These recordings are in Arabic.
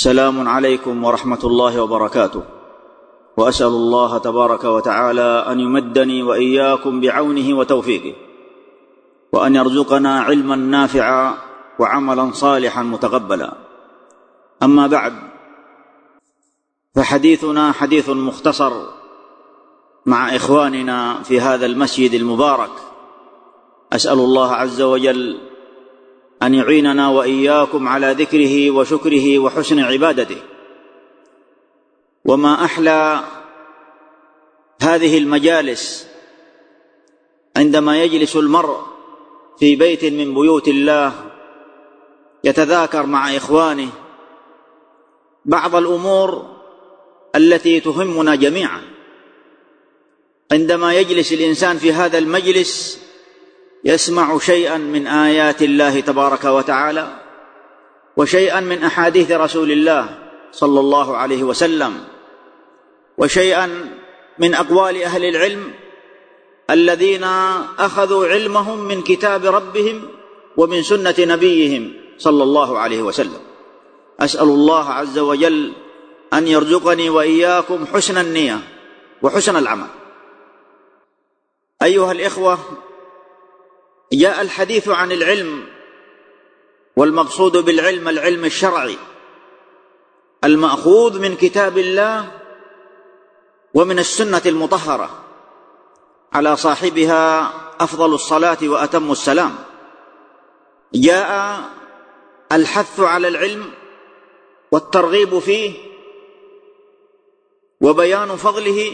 سلام عليكم ورحمة الله وبركاته. وأسأل الله تبارك وتعالى أن يمدني وإياكم بعونه وتوفيقه، وأن يرزقنا علما نافعا وعملا صالحا متقبلا. أما بعد، فحديثنا حديث مختصر مع إخواننا في هذا المسجد المبارك. أسأل الله عز وجل أن يعيننا وإياكم على ذكره وشكره وحسن عبادته. وما أحلى هذه المجالس عندما يجلس المرء في بيت من بيوت الله يتذاكر مع إخوانه بعض الأمور التي تهمنا جميعا. عندما يجلس الإنسان في هذا المجلس يسمع شيئا من آيات الله تبارك وتعالى، وشيئا من أحاديث رسول الله صلى الله عليه وسلم، وشيئا من أقوال أهل العلم الذين أخذوا علمهم من كتاب ربهم ومن سنة نبيهم صلى الله عليه وسلم. أسأل الله عز وجل أن يرزقني وإياكم حسن النية وحسن العمل. أيها الإخوة، جاء الحديث عن العلم، والمقصود بالعلم العلم الشرعي المأخوذ من كتاب الله ومن السنة المطهرة، على صاحبها أفضل الصلاة وأتم السلام. جاء الحث على العلم والترغيب فيه وبيان فضله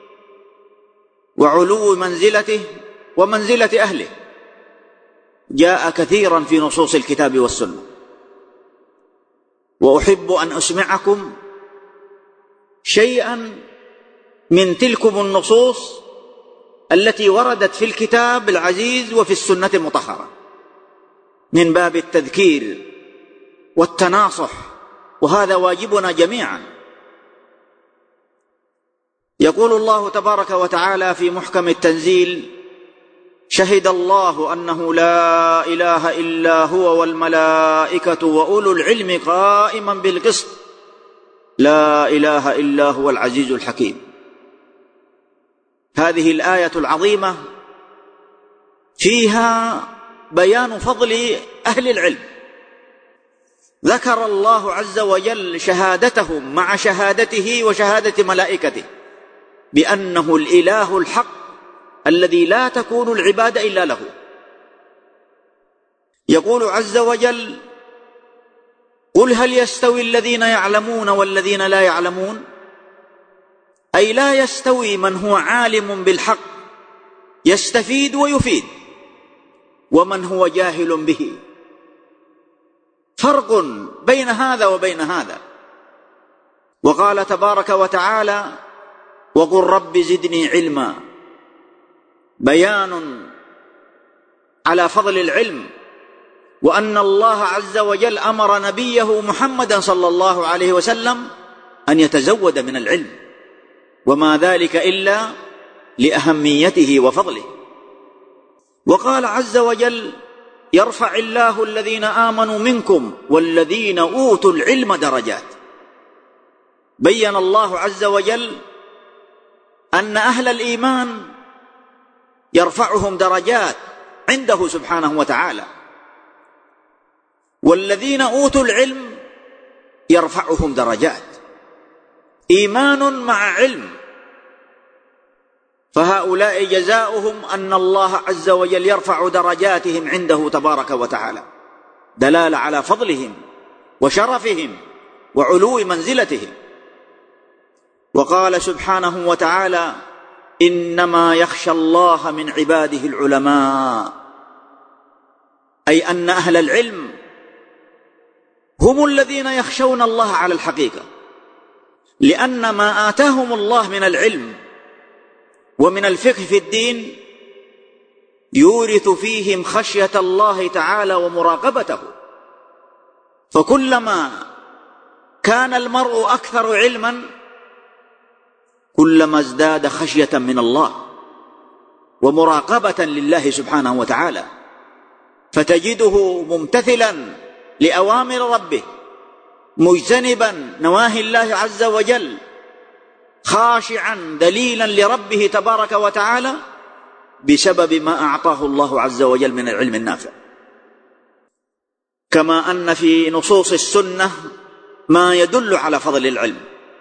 وعلو منزلته ومنزلة أهله. جاء كثيرا في نصوص الكتاب والسنة، وأحب أن أسمعكم شيئا من تلكم النصوص التي وردت في الكتاب العزيز وفي السنة المطهرة من باب التذكير والتناصح، وهذا واجبنا جميعا. يقول الله تبارك وتعالى في محكم التنزيل: شهد الله أنه لا إله إلا هو والملائكة وأولو العلم قائما بالقسط لا إله إلا هو العزيز الحكيم. هذه الآية العظيمة فيها بيان فضل أهل العلم. ذكر الله عز وجل شهادتهم مع شهادته وشهادة ملائكته بأنه الإله الحق الذي لا تكون العبادة إلا له. يقول عز وجل: قل هل يستوي الذين يعلمون والذين لا يعلمون؟ أي لا يستوي من هو عالم بالحق يستفيد ويفيد، ومن هو جاهل به. فرق بين هذا وبين هذا. وقال تبارك وتعالى: وقل رب زدني علما. بيان على فضل العلم، وأن الله عز وجل أمر نبيه محمدا صلى الله عليه وسلم أن يتزود من العلم، وما ذلك إلا لأهميته وفضله. وقال عز وجل: يرفع الله الذين آمنوا منكم والذين أوتوا العلم درجات. بين الله عز وجل أن أهل الإيمان يرفعهم درجات عنده سبحانه وتعالى، والذين أوتوا العلم يرفعهم درجات. إيمان مع علم، فهؤلاء جزاؤهم أن الله عز وجل يرفع درجاتهم عنده تبارك وتعالى، دلالة على فضلهم وشرفهم وعلو منزلتهم. وقال سبحانه وتعالى: إنما يخشى الله من عباده العلماء. أي أن أهل العلم هم الذين يخشون الله على الحقيقة، لأن ما آتاهم الله من العلم ومن الفقه في الدين يورث فيهم خشية الله تعالى ومراقبته. فكلما كان المرء أكثر علما كلما ازداد خشية من الله ومراقبة لله سبحانه وتعالى، فتجده ممتثلا لأوامر ربه مجتنبا نواهي الله عز وجل، خاشعا ذليلا لربه تبارك وتعالى بسبب ما أعطاه الله عز وجل من العلم النافع. كما أن في نصوص السنة ما يدل على فضل العلم.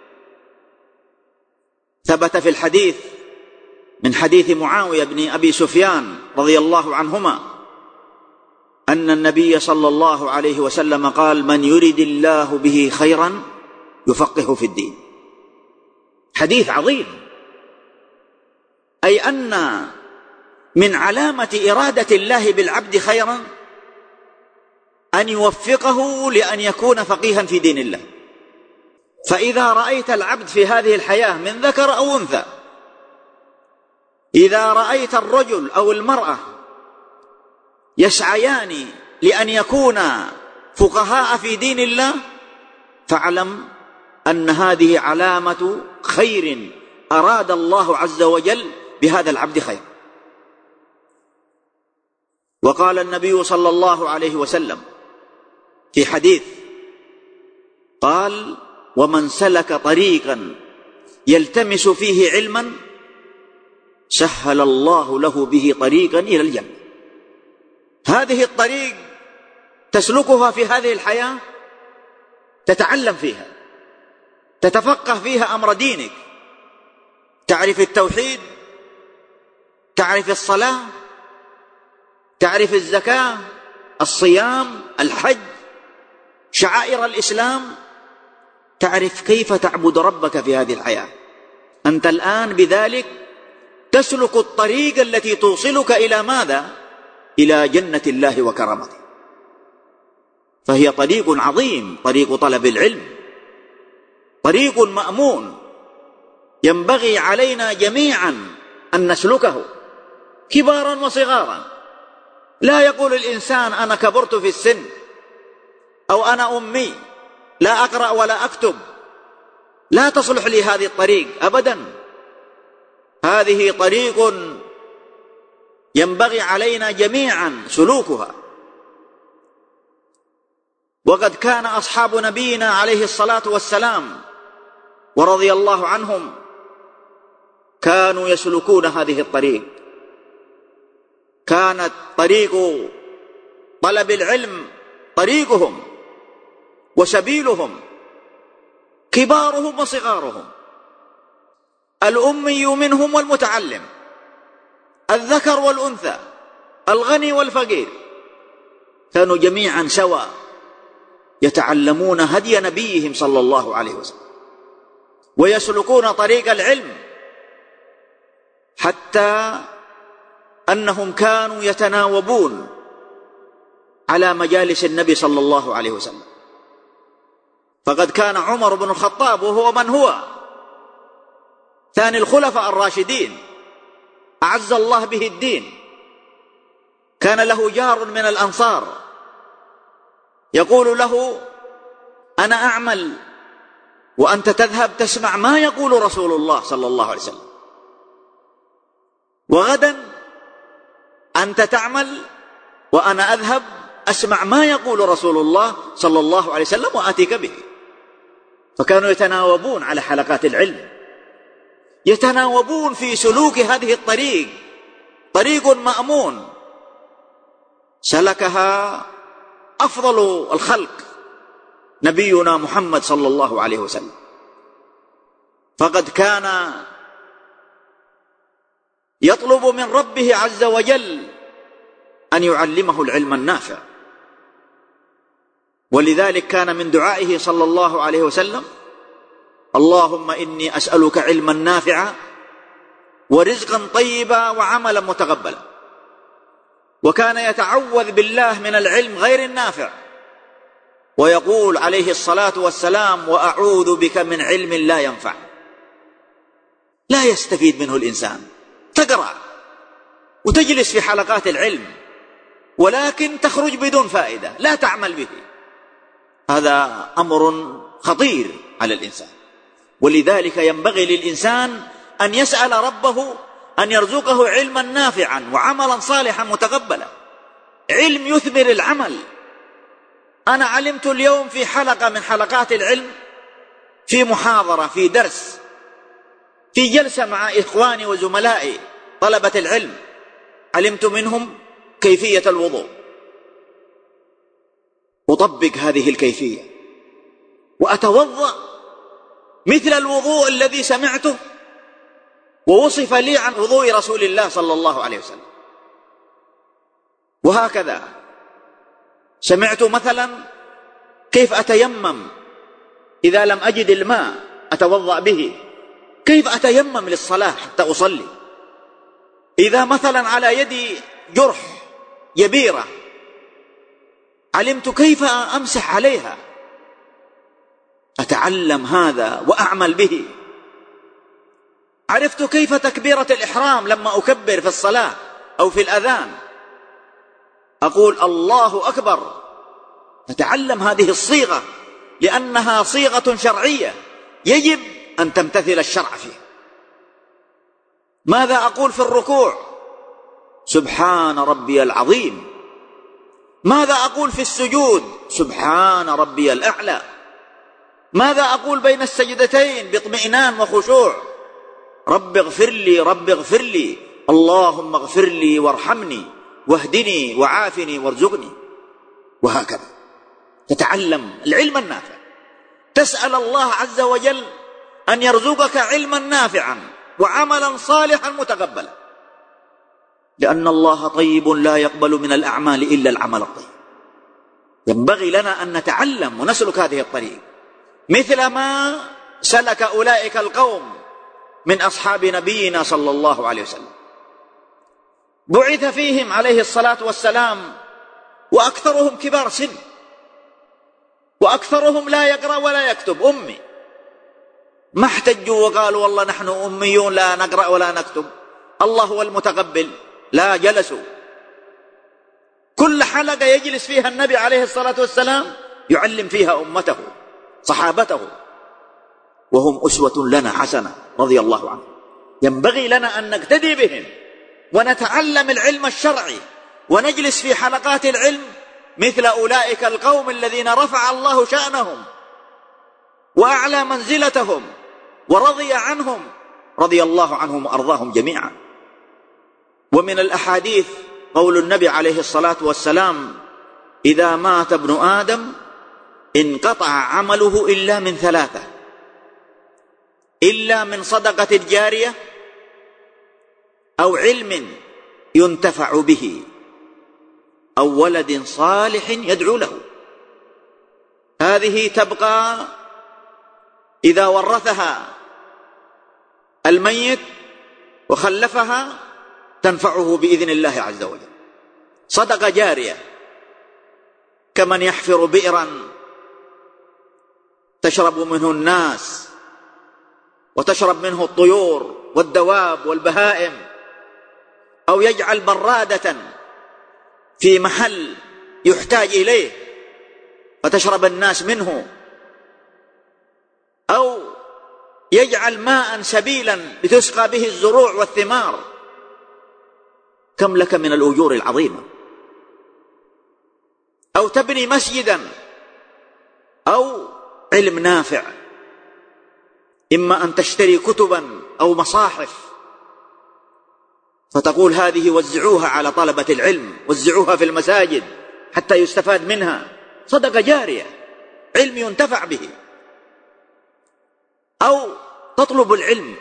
ثبت في الحديث من حديث معاوية بن أبي سفيان رضي الله عنهما أن النبي صلى الله عليه وسلم قال: من يرد الله به خيرا يفقهه في الدين. حديث عظيم، أي أن من علامة إرادة الله بالعبد خيرا أن يوفقه لأن يكون فقيها في دين الله. فإذا رأيت العبد في هذه الحياة من ذكر أو أنثى، إذا رأيت الرجل أو المرأة يسعيان لأن يكونا فقهاء في دين الله، فاعلم أن هذه علامة خير أراد الله عز وجل بهذا العبد خير. وقال النبي صلى الله عليه وسلم في حديث قال: ومن سلك طريقا يلتمس فيه علما سهل الله له به طريقا إلى الجنة. هذه الطريق تسلكها في هذه الحياة، تتعلم فيها، تتفقه فيها أمر دينك، تعرف التوحيد، تعرف الصلاة، تعرف الزكاة، الصيام، الحج، شعائر الإسلام، تعرف كيف تعبد ربك في هذه الحياة. أنت الآن بذلك تسلك الطريق التي توصلك إلى ماذا؟ إلى جنة الله وكرامته. فهي طريق عظيم، طريق طلب العلم، طريق مأمون، ينبغي علينا جميعا أن نسلكه كبارا وصغارا. لا يقول الإنسان: أنا كبرت في السن، أو أنا أمي لا أقرأ ولا أكتب، لا تصلح لي هذه الطريق. أبدا، هذه طريق ينبغي علينا جميعا سلوكها. وقد كان أصحاب نبينا عليه الصلاة والسلام ورضي الله عنهم كانوا يسلكون هذه الطريق. كانت طريق طلب العلم طريقهم وسبيلهم، كبارهم وصغارهم، الأمي منهم والمتعلم، الذكر والأنثى، الغني والفقير، كانوا جميعا سواء يتعلمون هدي نبيهم صلى الله عليه وسلم ويسلكون طريق العلم، حتى أنهم كانوا يتناوبون على مجالس النبي صلى الله عليه وسلم. فقد كان عمر بن الخطاب، وهو من هو ثاني الخلفاء الراشدين، أعز الله به الدين، كان له جار من الأنصار يقول له: أنا أعمل وأنت تذهب تسمع ما يقول رسول الله صلى الله عليه وسلم، وغدا أنت تعمل وأنا أذهب أسمع ما يقول رسول الله صلى الله عليه وسلم وآتيك به. فكانوا يتناوبون على حلقات العلم، يتناوبون في سلوك هذه الطريق، طريق مأمون سلكها أفضل الخلق نبينا محمد صلى الله عليه وسلم. فقد كان يطلب من ربه عز وجل أن يعلمه العلم النافع، ولذلك كان من دعائه صلى الله عليه وسلم: اللهم إني أسألك علما نافعا ورزقا طيبا وعملا متقبلا. وكان يتعوذ بالله من العلم غير النافع، ويقول عليه الصلاة والسلام: وأعوذ بك من علم لا ينفع. لا يستفيد منه الإنسان، تقرأ وتجلس في حلقات العلم ولكن تخرج بدون فائدة، لا تعمل به. هذا أمر خطير على الإنسان. ولذلك ينبغي للإنسان أن يسأل ربه أن يرزقه علما نافعا وعملا صالحا متقبلا، علم يثمر العمل، أنا علمت اليوم في حلقة من حلقات العلم، في محاضرة، في درس، في جلسة مع إخواني وزملائي طلبة العلم، علمت منهم كيفية الوضوء، أطبق هذه الكيفية وأتوضأ مثل الوضوء الذي سمعته ووصف لي عن وضوء رسول الله صلى الله عليه وسلم. وهكذا سمعت مثلا كيف أتيمم إذا لم أجد الماء أتوضأ به، كيف أتيمم للصلاة حتى أصلي، إذا مثلا على يدي جرح يبيرة علمت كيف أمسح عليها، أتعلم هذا وأعمل به. عرفت كيف تكبيرة الإحرام لما أكبر في الصلاة أو في الأذان أقول الله أكبر، أتعلم هذه الصيغة لأنها صيغة شرعية يجب أن تمتثل الشرع فيها. ماذا أقول في الركوع؟ سبحان ربي العظيم. ماذا أقول في السجود؟ سبحان ربي الأعلى. ماذا أقول بين السجدتين باطمئنان وخشوع؟ رب اغفر لي رب اغفر لي، اللهم اغفر لي وارحمني واهدني وعافني وارزقني. وهكذا تتعلم العلم النافع، تسأل الله عز وجل أن يرزقك علما نافعا وعملا صالحا متقبلا، لأن الله طيب لا يقبل من الأعمال إلا العمل الطيب. ينبغي لنا أن نتعلم ونسلك هذه الطريق مثل ما سلك أولئك القوم من أصحاب نبينا صلى الله عليه وسلم. بعث فيهم عليه الصلاة والسلام وأكثرهم كبار سن، وأكثرهم لا يقرأ ولا يكتب، أمي. ما احتجوا وقالوا والله نحن أميون لا نقرأ ولا نكتب، الله هو المتقبل. لا، جلسوا كل حلقة يجلس فيها النبي عليه الصلاة والسلام يعلم فيها أمته صحابته، وهم أسوة لنا حسنة رضي الله عنهم. ينبغي لنا أن نقتدي بهم ونتعلم العلم الشرعي ونجلس في حلقات العلم مثل أولئك القوم الذين رفع الله شأنهم وأعلى منزلتهم ورضي عنهم، رضي الله عنهم وأرضاهم جميعا. ومن الأحاديث قول النبي عليه الصلاة والسلام: إذا مات ابن آدم انقطع عمله إلا من ثلاثة، إلا من صدقة جارية أو علم ينتفع به أو ولد صالح يدعو له. هذه تبقى إذا ورثها الميت وخلفها تنفعه بإذن الله عز وجل. صدقة جارية كمن يحفر بئرا تشرب منه الناس وتشرب منه الطيور والدواب والبهائم، أو يجعل برادة في محل يحتاج إليه فتشرب الناس منه، أو يجعل ماء سبيلا لتسقى به الزروع والثمار. كم لك من الأجور العظيمة. أو تبني مسجدا، أو علم نافع، إما أن تشتري كتبا أو مصاحف فتقول هذه وزعوها على طلبة العلم، وزعوها في المساجد حتى يستفاد منها، صدقة جارية، علم ينتفع به. أو تطلب العلم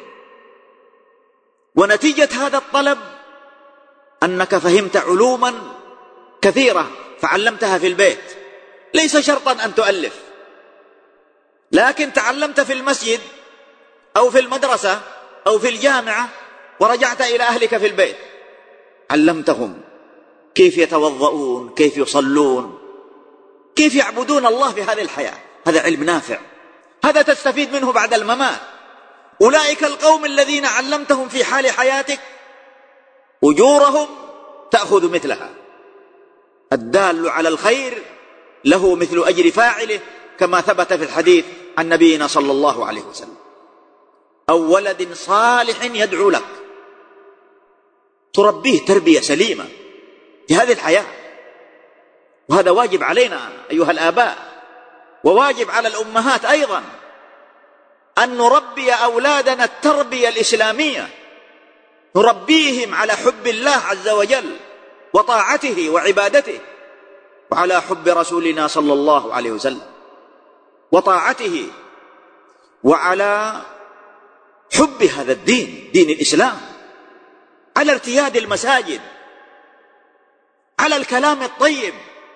ونتيجة هذا الطلب أنك فهمت علوما كثيرة فعلمتها في البيت، ليس شرطا أن تؤلف، لكن تعلمت في المسجد أو في المدرسة أو في الجامعة ورجعت إلى أهلك في البيت، علمتهم كيف يتوضؤون، كيف يصلون، كيف يعبدون الله في هذه الحياة. هذا علم نافع، هذا تستفيد منه بعد الممات. أولئك القوم الذين علمتهم في حال حياتك أجورهم تأخذ مثلها. الدال على الخير له مثل أجر فاعله، كما ثبت في الحديث عن نبينا صلى الله عليه وسلم: أو ولد صالح يدعو لك. تربيه تربية سليمة في هذه الحياة، وهذا واجب علينا أيها الآباء، وواجب على الأمهات أيضا أن نربي أولادنا التربية الإسلامية، نربيهم على حب الله عز وجل وطاعته وعبادته، وعلى حب رسولنا صلى الله عليه وسلم وطاعته، وعلى حب هذا الدين، دين الإسلام، على ارتياد المساجد، على الكلام الطيب،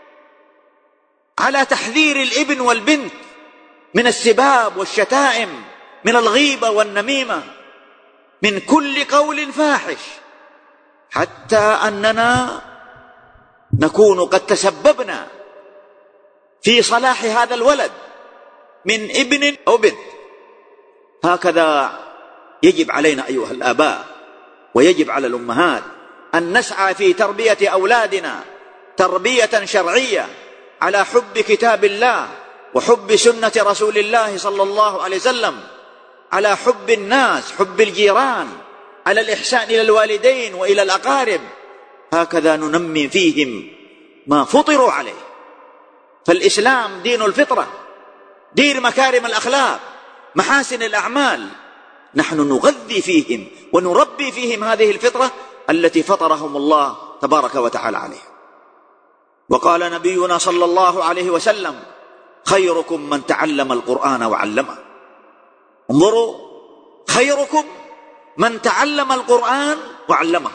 على تحذير الابن والبنت من السباب والشتائم، من الغيبة والنميمة، من كل قول فاحش، حتى أننا نكون قد تسببنا في صلاح هذا الولد من ابن أو بنت. هكذا يجب علينا أيها الآباء ويجب على الأمهات أن نسعى في تربية أولادنا تربية شرعية على حب كتاب الله وحب سنة رسول الله صلى الله عليه وسلم، على حب الناس، حب الجيران، على الإحسان إلى الوالدين وإلى الأقارب. هكذا ننمي فيهم ما فطروا عليه. فالإسلام دين الفطرة، دين مكارم الأخلاق، محاسن الأعمال. نحن نغذي فيهم ونربي فيهم هذه الفطرة التي فطرهم الله تبارك وتعالى عليها. وقال نبينا صلى الله عليه وسلم: خيركم من تعلم القرآن وعلمه. انظروا، خيركم من تعلم القرآن وعلمه،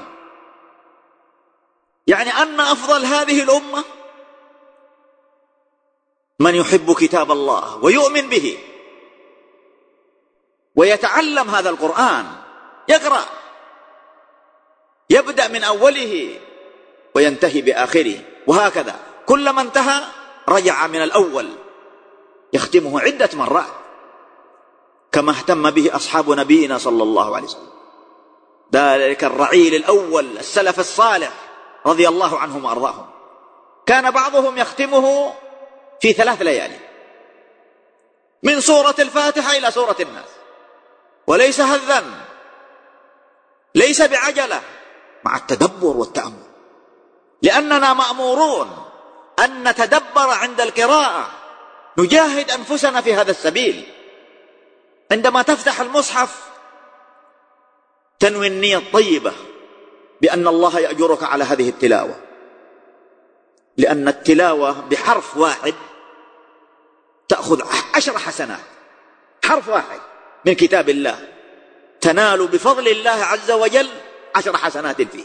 يعني أن أفضل هذه الأمة من يحب كتاب الله ويؤمن به ويتعلم هذا القرآن، يقرأ، يبدأ من أوله وينتهي بآخره، وهكذا كلما انتهى رجع من الأول يختمه عدة مرات، كما اهتم به أصحاب نبينا صلى الله عليه وسلم، ذلك الرعيل الأول السلف الصالح رضي الله عنهم وأرضاهم. كان بعضهم يختمه في 3 ليالي، من سورة الفاتحة إلى سورة الناس، وليس هذا، ليس بعجلة، مع التدبر والتأمل، لأننا مأمورون أن نتدبر عند القراءة، نجاهد أنفسنا في هذا السبيل. عندما تفتح المصحف تنوي النية الطيبة بأن الله يأجرك على هذه التلاوة، لأن التلاوة بحرف واحد تأخذ 10 حسنات، حرف واحد من كتاب الله تنال بفضل الله عز وجل 10 حسنات فيه.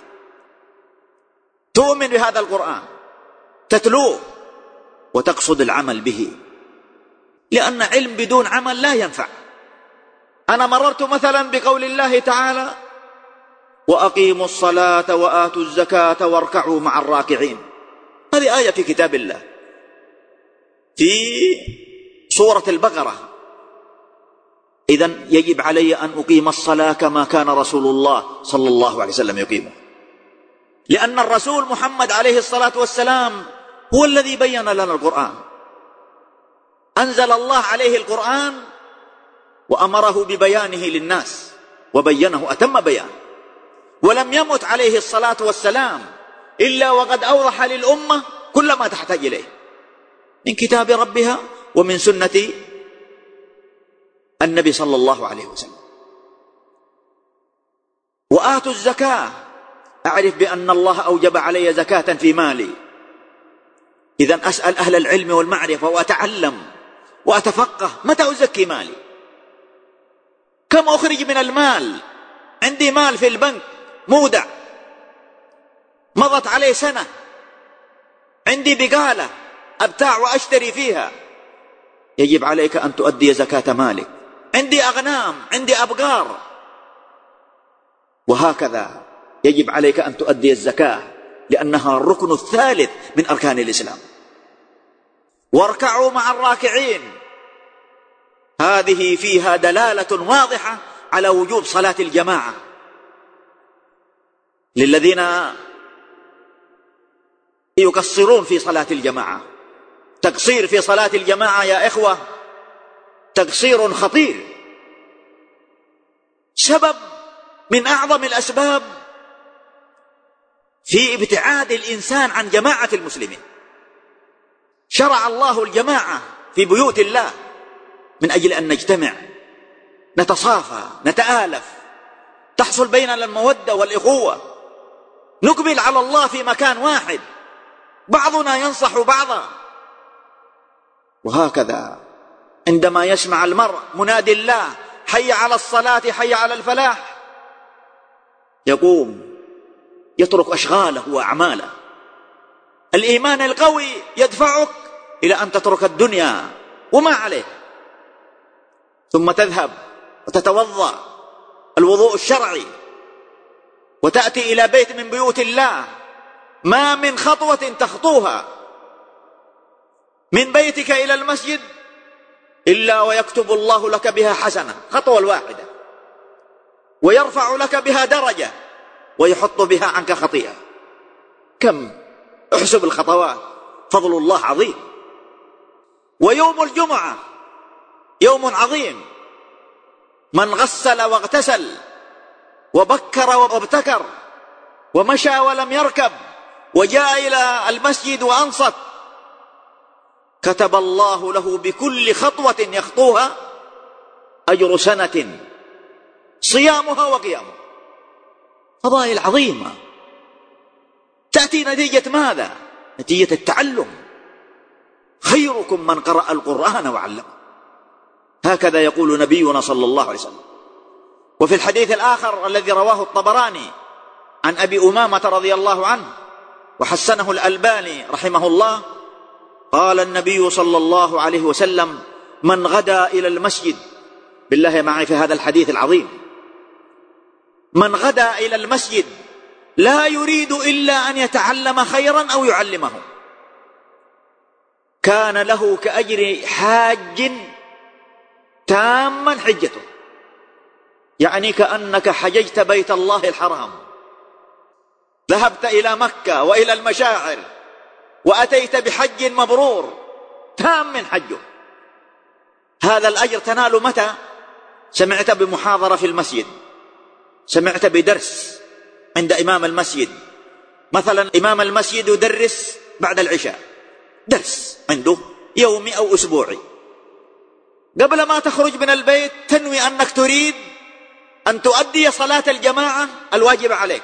تؤمن بهذا القرآن، تتلوه، وتقصد العمل به، لأن علم بدون عمل لا ينفع. أنا مررت مثلا بقول الله تعالى: وأقيموا الصلاة وآتوا الزكاة واركعوا مع الراكعين. هذه آية في كتاب الله في سورة البقرة. إذن يجب علي أن أقيم الصلاة كما كان رسول الله صلى الله عليه وسلم يقيمه، لأن الرسول محمد عليه الصلاة والسلام هو الذي بين لنا القرآن، أنزل الله عليه القرآن وأمره ببيانه للناس وبينه أتم بيان، ولم يمت عليه الصلاة والسلام إلا وقد أوضح للأمة كل ما تحتاج إليه من كتاب ربها ومن سنة النبي صلى الله عليه وسلم. وآتوا الزكاة، أعرف بأن الله أوجب علي زكاة في مالي، إذن أسأل أهل العلم والمعرفة وأتعلم وأتفقه متى أزكي مالي، كم أخرج من المال. عندي مال في البنك مودع مضت عليه سنة، عندي بقالة أبتاع وأشتري فيها، يجب عليك أن تؤدي زكاة مالك. عندي أغنام، عندي أبقار، وهكذا يجب عليك أن تؤدي الزكاة، لأنها الركن الثالث من أركان الإسلام. واركعوا مع الراكعين، هذه فيها دلالة واضحة على وجوب صلاة الجماعة للذين يقصرون في صلاة الجماعة. تقصير في صلاة الجماعة يا إخوة تقصير خطير، سبب من أعظم الأسباب في ابتعاد الإنسان عن جماعة المسلمين. شرع الله الجماعة في بيوت الله من أجل أن نجتمع، نتصافى، نتآلف، تحصل بيننا المودة والإخوة، نقبل على الله في مكان واحد، بعضنا ينصح بعضا. وهكذا عندما يسمع المرء منادي الله حي على الصلاة حي على الفلاح، يقوم يترك أشغاله وأعماله. الإيمان القوي يدفعك إلى أن تترك الدنيا وما عليه، ثم تذهب وتتوضأ الوضوء الشرعي وتأتي إلى بيت من بيوت الله، ما من خطوة تخطوها من بيتك إلى المسجد إلا ويكتب الله لك بها حسنة، خطوة الواحدة، ويرفع لك بها درجة، ويحط بها عنك خطيئة. كم احسب الخطوات، فضل الله عظيم. ويوم الجمعة يوم عظيم، من غسل واغتسل وبكر وابتكر ومشى ولم يركب وجاء إلى المسجد وأنصت، كتب الله له بكل خطوة يخطوها أجر سنة صيامها وقيامها. فضائل عظيمة تأتي نتيجة ماذا؟ نتيجة التعلم. خيركم من قرأ القرآن وعلمه، هكذا يقول نبينا صلى الله عليه وسلم. وفي الحديث الآخر الذي رواه الطبراني عن أبي أمامة رضي الله عنه وحسنه الألباني رحمه الله، قال النبي صلى الله عليه وسلم: من غدا إلى المسجد، بالله معي في هذا الحديث العظيم، من غدا إلى المسجد لا يريد إلا أن يتعلم خيرا أو يعلمه، كان له كأجر حاج تاما حجته، يعني كأنك حججت بيت الله الحرام، ذهبت إلى مكة وإلى المشاعر وأتيت بحج مبرور تام من حجه. هذا الأجر تنال متى؟ سمعت بمحاضرة في المسجد، سمعت بدرس عند إمام المسجد، مثلا إمام المسجد يدرس بعد العشاء، درس عنده يومي أو أسبوعي، قبل ما تخرج من البيت تنوي أنك تريد أن تؤدي صلاة الجماعة الواجبة عليك،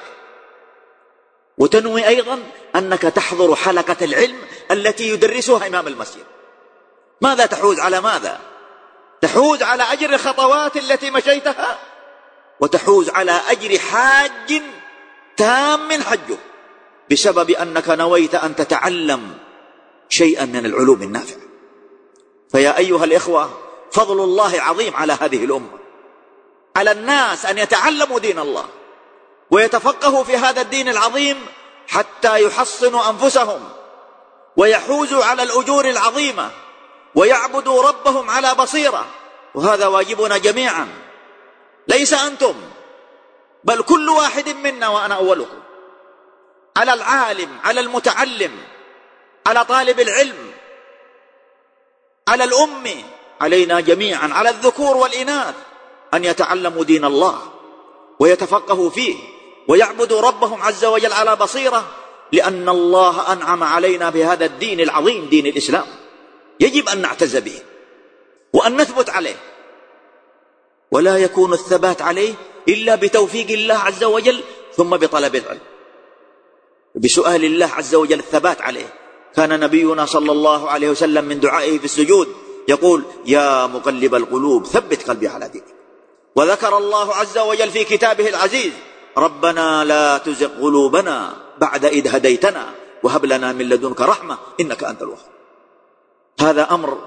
وتنوي أيضا أنك تحضر حلقة العلم التي يدرسها إمام المسجد. ماذا تحوز على ماذا؟ تحوز على أجر الخطوات التي مشيتها، وتحوز على أجر حاج تام من حجه، بسبب أنك نويت أن تتعلم شيئا من العلوم النافعة. فيا أيها الإخوة، فضل الله عظيم على هذه الأمة، على الناس أن يتعلموا دين الله ويتفقهوا في هذا الدين العظيم حتى يحصنوا أنفسهم ويحوزوا على الأجور العظيمة ويعبدوا ربهم على بصيرة. وهذا واجبنا جميعا، ليس أنتم بل كل واحد منا وأنا أولكم، على العالم، على المتعلم، على طالب العلم، على الأمي، علينا جميعا، على الذكور والإناث، أن يتعلموا دين الله ويتفقهوا فيه ويعبدوا ربهم عز وجل على بصيرة، لأن الله أنعم علينا بهذا الدين العظيم، دين الإسلام، يجب أن نعتز به وأن نثبت عليه، ولا يكون الثبات عليه إلا بتوفيق الله عز وجل، ثم بطلب العلم، بسؤال الله عز وجل الثبات عليه. كان نبينا صلى الله عليه وسلم من دعائه في السجود يقول: يا مقلب القلوب ثبت قلبي على دينك. وذكر الله عز وجل في كتابه العزيز: ربنا لا تزغ قلوبنا بعد إذ هديتنا وهب لنا من لدنك رحمة إنك أنت الوهاب. هذا أمر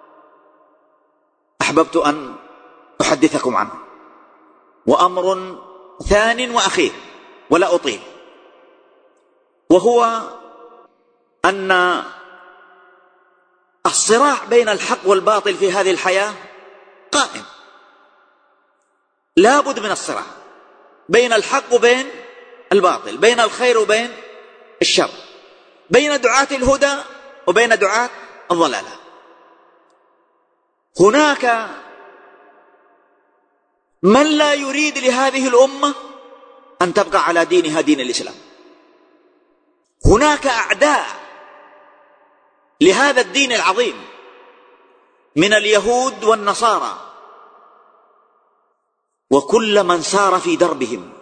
أحببت أن أحدثكم عنه. وأمر ثان وأخير ولا أطيل، وهو أن الصراع بين الحق والباطل في هذه الحياة قائم، لا بد من الصراع بين الحق وبين الباطل، بين الخير وبين الشر، بين دعاة الهدى وبين دعاة الضلالة. هناك من لا يريد لهذه الأمة أن تبقى على دينها، دين الإسلام. هناك أعداء لهذا الدين العظيم من اليهود والنصارى وكل من سار في دربهم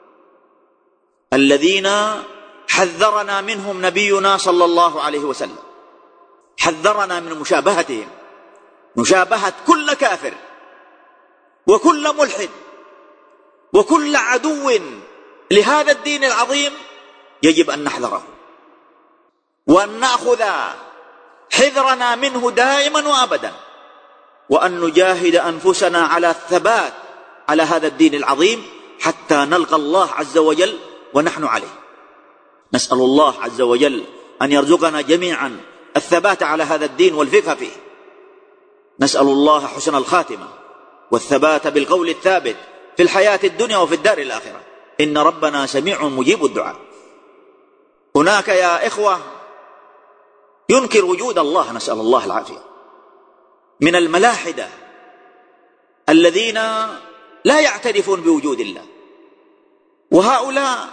الذين حذرنا منهم نبينا صلى الله عليه وسلم، حذرنا من مشابهتهم، مشابهة كل كافر وكل ملحد وكل عدو لهذا الدين العظيم. يجب أن نحذره وأن نأخذ حذرنا منه دائما وأبدا، وأن نجاهد أنفسنا على الثبات على هذا الدين العظيم حتى نلقى الله عز وجل ونحن عليه. نسأل الله عز وجل أن يرزقنا جميعا الثبات على هذا الدين والفقه فيه. نسأل الله حسن الخاتمة والثبات بالقول الثابت في الحياة الدنيا وفي الدار الآخرة، إن ربنا سميع مجيب الدعاء. هناك يا إخوة ينكر وجود الله، نسأل الله العافية، من الملاحدة الذين لا يعترفون بوجود الله، وهؤلاء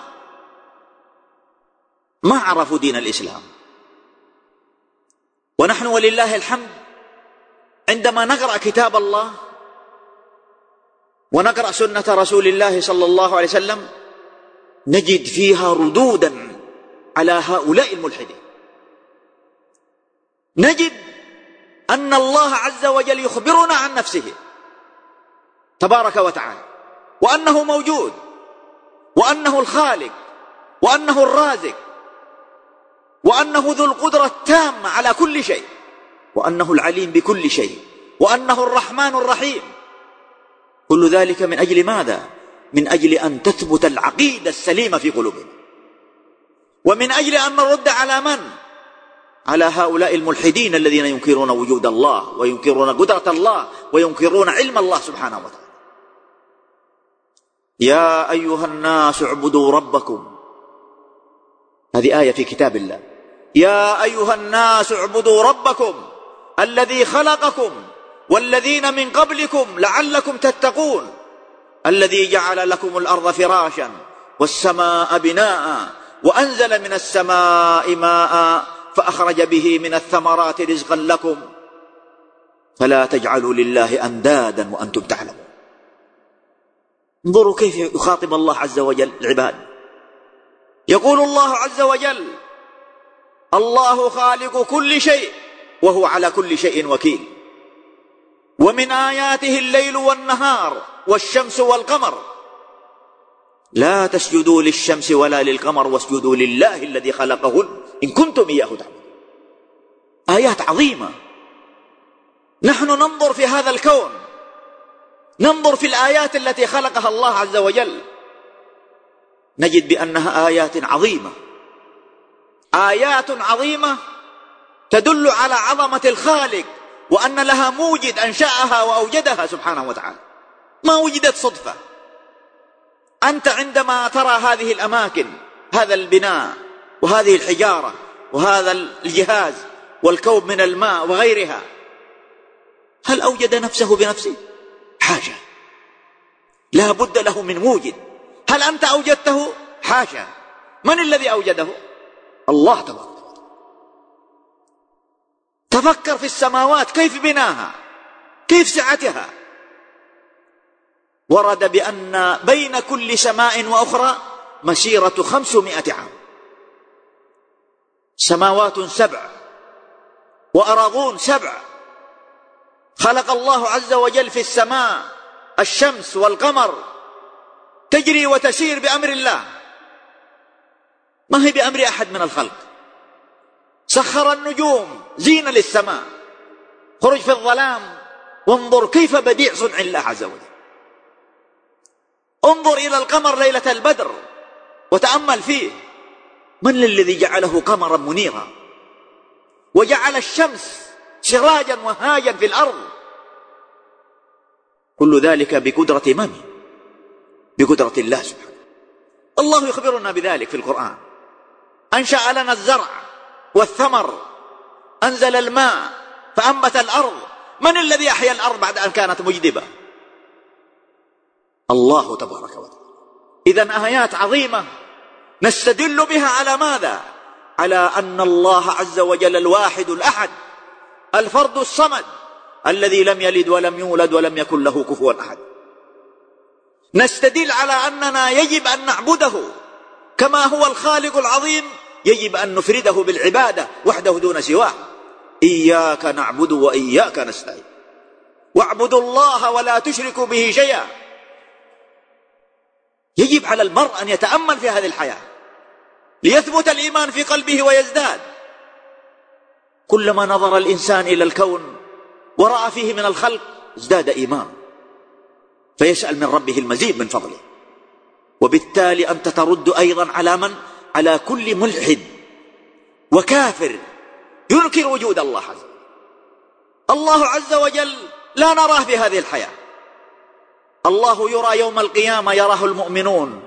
ما عرفوا دين الإسلام. ونحن ولله الحمد عندما نقرأ كتاب الله ونقرأ سنة رسول الله صلى الله عليه وسلم نجد فيها ردودا على هؤلاء الملحدين. نجد أن الله عز وجل يخبرنا عن نفسه تبارك وتعالى، وأنه موجود، وأنه الخالق، وأنه الرازق، وأنه ذو القدرة التامة على كل شيء، وأنه العليم بكل شيء، وأنه الرحمن الرحيم. كل ذلك من أجل ماذا؟ من أجل أن تثبت العقيدة السليمة في قلوبنا، ومن أجل أن نرد على من؟ على هؤلاء الملحدين الذين ينكرون وجود الله وينكرون قدرة الله وينكرون علم الله سبحانه وتعالى. يا أيها الناس اعبدوا ربكم، هذه آية في كتاب الله. يا أيها الناس اعبدوا ربكم الذي خلقكم والذين من قبلكم لعلكم تتقون، الذي جعل لكم الأرض فراشا والسماء بناء وأنزل من السماء ماء فأخرج به من الثمرات رزقا لكم فلا تجعلوا لله أندادا وأنتم تعلمون. انظروا كيف يخاطب الله عز وجل العباد. يقول الله عز وجل: الله خالق كل شيء وهو على كل شيء وكيل، ومن آياته الليل والنهار والشمس والقمر، لا تسجدوا للشمس ولا للقمر واسجدوا لله الذي خلقهن إن كنتم إياه تعبدون. آيات عظيمة. نحن ننظر في هذا الكون، ننظر في الآيات التي خلقها الله عز وجل، نجد بأنها آيات عظيمة، آيات عظيمة تدل على عظمة الخالق، وأن لها موجد أنشأها وأوجدها سبحانه وتعالى، ما وجدت صدفة. أنت عندما ترى هذه الأماكن، هذا البناء وهذه الحجارة وهذا الجهاز والكوب من الماء وغيرها، هل أوجد نفسه بنفسه؟ حاشا، لا بد له من موجد. هل أنت أوجدته؟ حاشا. من الذي أوجده؟ الله تبارك وتعالى. تفكر في السماوات كيف بناها، كيف سعتها. ورد بأن بين كل سماء وأخرى مسيرة 500 عام. سماوات 7 وأراضون 7. خلق الله عز وجل في السماء الشمس والقمر تجري وتسير بأمر الله، ما هي بأمر أحد من الخلق. سخر النجوم زينة للسماء، خرج في الظلام وانظر كيف بديع صنع الله عز وجل. انظر إلى القمر ليلة البدر وتأمل فيه، من الذي جعله قمرا منيرا وجعل الشمس سراجا وهاجا في الأرض؟ كل ذلك بقدرة من؟ بقدرة الله سبحانه. الله يخبرنا بذلك في القرآن. أنشأ لنا الزرع والثمر، أنزل الماء فأنبت الأرض. من الذي أحيا الأرض بعد أن كانت مجدبة؟ الله تبارك وتعالى. إذن آيات عظيمة نستدل بها على ماذا؟ على أن الله عز وجل الواحد الأحد الفرد الصمد الذي لم يلد ولم يولد ولم يكن له كفوا أحد. نستدل على أننا يجب أن نعبده كما هو الخالق العظيم، يجب أن نفرده بالعبادة وحده دون سواه. إياك نعبد وإياك نستعين، واعبدوا الله ولا تشركوا به شيئا. يجب على المرء أن يتأمل في هذه الحياة ليثبت الإيمان في قلبه ويزداد. كلما نظر الإنسان إلى الكون ورأى فيه من الخلق ازداد إيمان، فيسأل من ربه المزيد من فضله. وبالتالي أنت ترد أيضا على من؟ على كل ملحد وكافر ينكر وجود الله عز وجل. الله عز وجل لا نراه في هذه الحياة. الله يرى يوم القيامة، يراه المؤمنون،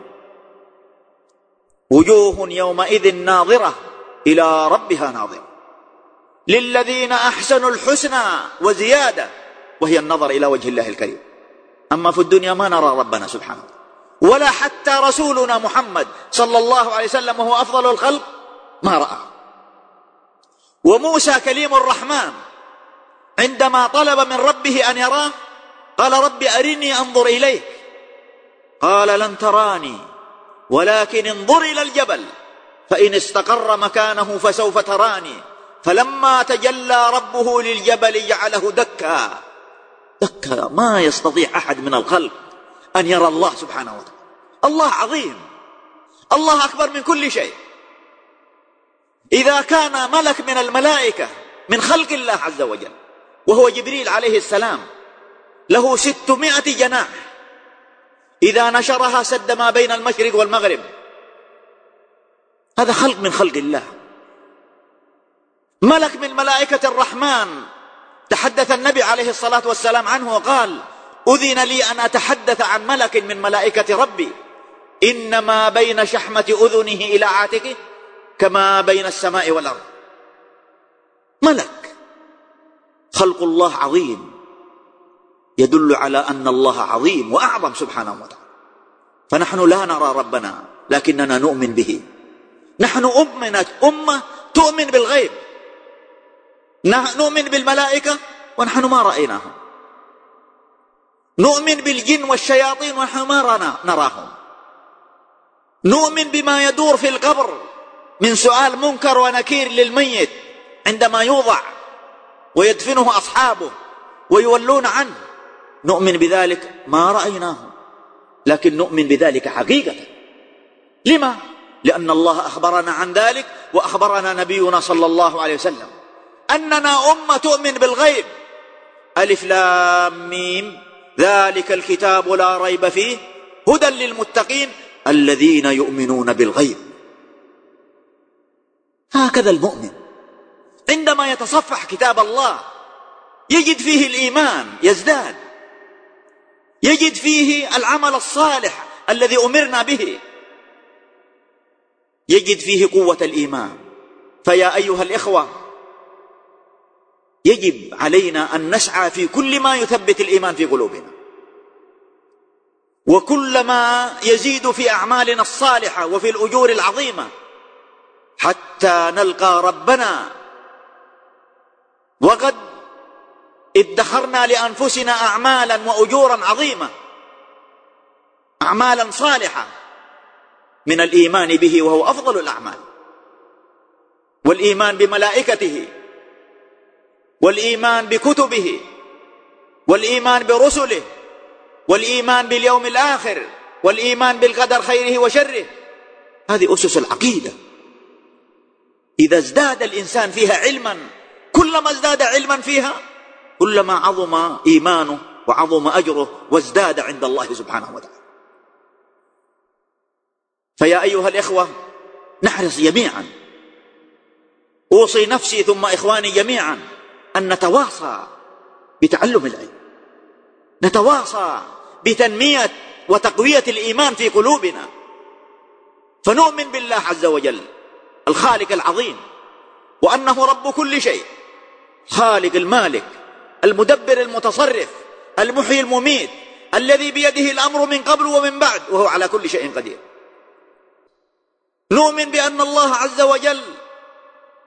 وجوه يومئذ ناظرة إلى ربها ناظرة، للذين أحسنوا الحسنى وزيادة، وهي النظر إلى وجه الله الكريم. أما في الدنيا ما نرى ربنا سبحانه، ولا حتى رسولنا محمد صلى الله عليه وسلم وهو أفضل الخلق ما رأى. وموسى كليم الرحمن عندما طلب من ربه أن يراه قال رب أرني أنظر إليك، قال لن تراني ولكن انظر إلى الجبل فإن استقر مكانه فسوف تراني. فلما تجلى ربه للجبل جعله دكا دكا، ما يستطيع أحد من الخلق أن يرى الله سبحانه وتعالى. الله عظيم، الله أكبر من كل شيء. إذا كان ملك من الملائكة من خلق الله عز وجل وهو جبريل عليه السلام له 600 جناح، إذا نشرها سد ما بين المشرق والمغرب، هذا خلق من خلق الله. ملك من ملائكة الرحمن تحدث النبي عليه الصلاة والسلام عنه وقال أذن لي أن أتحدث عن ملك من ملائكة ربي إنما بين شحمة أذنه إلى عاتقه كما بين السماء والأرض. ملك، خلق الله عظيم، يدل على أن الله عظيم وأعظم سبحانه وتعالى. فنحن لا نرى ربنا لكننا نؤمن به. نحن أمة تؤمن بالغيب، نؤمن بالملائكة ونحن ما رأيناهم، نؤمن بالجن والشياطين ونحن ما نراهم، نؤمن بما يدور في القبر من سؤال منكر ونكير للميت عندما يوضع ويدفنه أصحابه ويولون عنه، نؤمن بذلك ما رأيناه لكن نؤمن بذلك حقيقة. لما؟ لأن الله أخبرنا عن ذلك، وأخبرنا نبينا صلى الله عليه وسلم أننا أمة تؤمن بالغيب. ألف لام ميم ذلك الكتاب لا ريب فيه هدى للمتقين الذين يؤمنون بالغيب. هكذا المؤمن عندما يتصفح كتاب الله يجد فيه الإيمان يزداد، يجد فيه العمل الصالح الذي أمرنا به، يجد فيه قوة الإيمان. فيا أيها الإخوة، يجب علينا أن نسعى في كل ما يثبت الإيمان في قلوبنا، وكلما يزيد في أعمالنا الصالحة وفي الأجور العظيمة حتى نلقى ربنا. وقد ادخرنا لأنفسنا أعمالا وأجورا عظيمة، أعمالا صالحة من الإيمان به وهو أفضل الأعمال، والإيمان بملائكته، والإيمان بكتبه، والإيمان برسله، والإيمان باليوم الآخر، والإيمان بالقدر خيره وشره. هذه أسس العقيدة. إذا ازداد الإنسان فيها علما، كلما ازداد علما فيها كلما عظم إيمانه وعظم أجره وازداد عند الله سبحانه وتعالى. فيا أيها الإخوة، نحرص جميعا، أوصي نفسي ثم إخواني جميعا أن نتواصى بتعلم العلم، نتواصى بتنمية وتقوية الإيمان في قلوبنا، فنؤمن بالله عز وجل الخالق العظيم، وأنه رب كل شيء، خالق المالك المدبر المتصرف المحيي المميت الذي بيده الأمر من قبل ومن بعد وهو على كل شيء قدير. نؤمن بأن الله عز وجل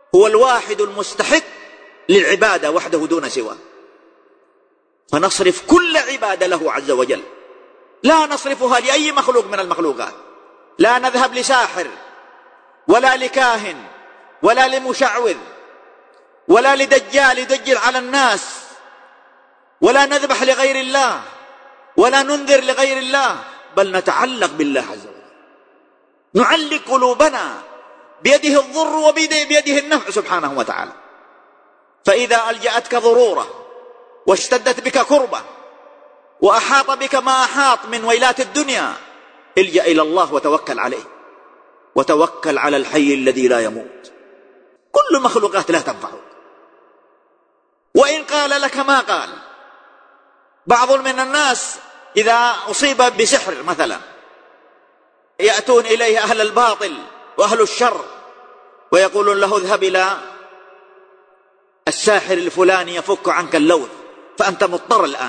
هو الواحد المستحق للعبادة وحده دون سواه، فنصرف كل عبادة له عز وجل، لا نصرفها لأي مخلوق من المخلوقات، لا نذهب لساحر ولا لكاهن ولا لمشعوذ ولا لدجال يدجل على الناس، ولا نذبح لغير الله ولا ننذر لغير الله، بل نتعلق بالله عز وجل، نعلق قلوبنا بيده الضر وبيده النفع سبحانه وتعالى. فإذا ألجأتك ضرورة واشتدت بك كربة وأحاط بك ما أحاط من ويلات الدنيا، الجأ إلى الله وتوكل عليه، وتوكل على الحي الذي لا يموت. كل مخلوقات لا تنفعك، وإن قال لك ما قال. بعض من الناس إذا أصيب بسحر مثلا يأتون إليه أهل الباطل وأهل الشر ويقولون له اذهب إلى الساحر الفلاني يفك عنك اللوث، فأنت مضطر الآن.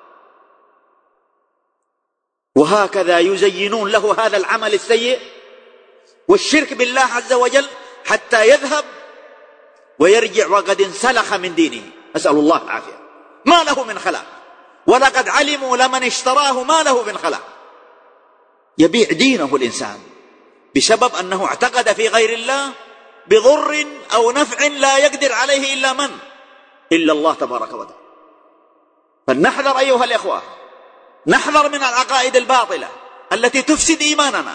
وهكذا يزينون له هذا العمل السيء والشرك بالله عز وجل حتى يذهب ويرجع وقد انسلخ من دينه، أسأل الله العافية، ما له من خلاق، ولقد علموا لمن اشتراه ما له من خلاق. يبيع دينه الإنسان بسبب أنه اعتقد في غير الله بضر أو نفع لا يقدر عليه إلا من؟ إلا الله تبارك وتعالى. فلنحذر أيها الإخوة، نحذر من العقائد الباطلة التي تفسد إيماننا،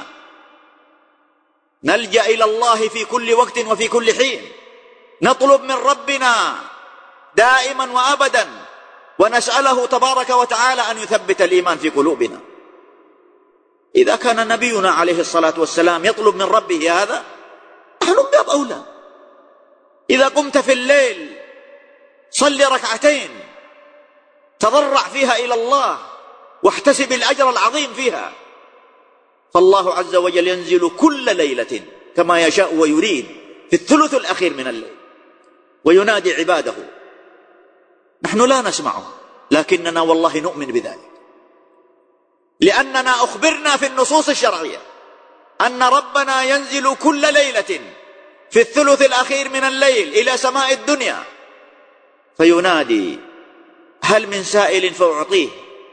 نلجأ إلى الله في كل وقت وفي كل حين، نطلب من ربنا دائما وأبدا، ونسأله تبارك وتعالى أن يثبت الإيمان في قلوبنا. إذا كان نبينا عليه الصلاة والسلام يطلب من ربه هذا، نحن باب أولى. إذا قمت في الليل صل ركعتين تضرع فيها إلى الله واحتسب الأجر العظيم فيها، فالله عز وجل ينزل كل ليلة كما يشاء ويريد في الثلث الأخير من الليل وينادي عباده. نحن لا نسمعه، لكننا والله نؤمن بذلك، لأننا أخبرنا في النصوص الشرعية أن ربنا ينزل كل ليلة في الثلث الأخير من الليل إلى سماء الدنيا فينادي هل من سائل فأعطيه.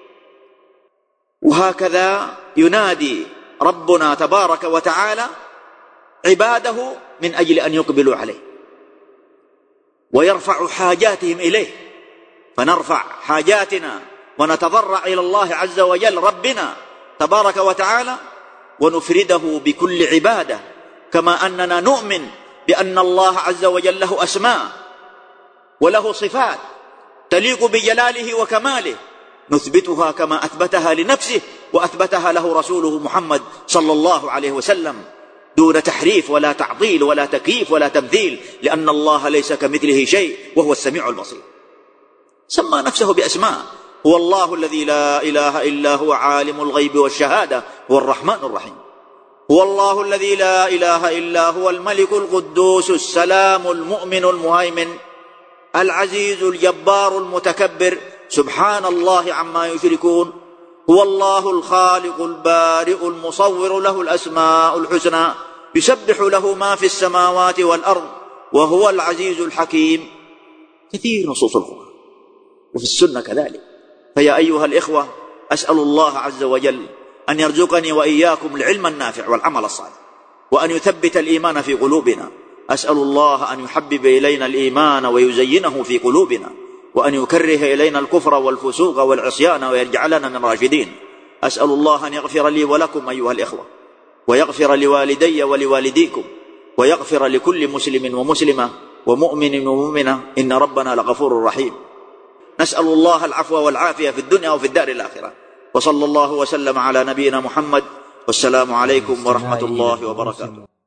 وهكذا ينادي ربنا تبارك وتعالى عباده من أجل أن يقبلوا عليه ويرفع حاجاتهم إليه، فنرفع حاجاتنا ونتضرع إلى الله عز وجل ربنا تبارك وتعالى ونفرده بكل عبادة، كما أننا نؤمن بأن الله عز وجل له أسماء وله صفات تليق بجلاله وكماله، نثبتها كما أثبتها لنفسه وأثبتها له رسوله محمد صلى الله عليه وسلم، دون تحريف ولا تعطيل ولا تكييف ولا تمثيل، لأن الله ليس كمثله شيء وهو السميع البصير. سمى نفسه بأسماء، هو الله الذي لا إله إلا هو عالم الغيب والشهادة، هو الرحمن الرحيم. هو الله الذي لا إله إلا هو الملك القدوس السلام المؤمن المهيمن العزيز الجبار المتكبر، سبحان الله عما يشركون. هو الله الخالق البارئ المصور، له الأسماء الحسنى، يسبح له ما في السماوات والأرض، وهو العزيز الحكيم. كثير نصوص القرآن وفي السنة كذلك. فيا أيها الإخوة، أسأل الله عز وجل أن يرزقني وإياكم العلم النافع والعمل الصالح، وأن يثبت الإيمان في قلوبنا. أسأل الله أن يحبب إلينا الإيمان ويزينه في قلوبنا، وأن يكره إلينا الكفر والفسوق والعصيان ويجعلنا من راشدين. أسأل الله أن يغفر لي ولكم أيها الإخوة، ويغفر لوالدي ولوالديكم، ويغفر لكل مسلم ومسلمة ومؤمن ومؤمنة، إن ربنا لغفور رحيم. نسأل الله العفو والعافية في الدنيا وفي الدار الآخرة. وصلى الله وسلم على نبينا محمد، والسلام عليكم ورحمة الله وبركاته.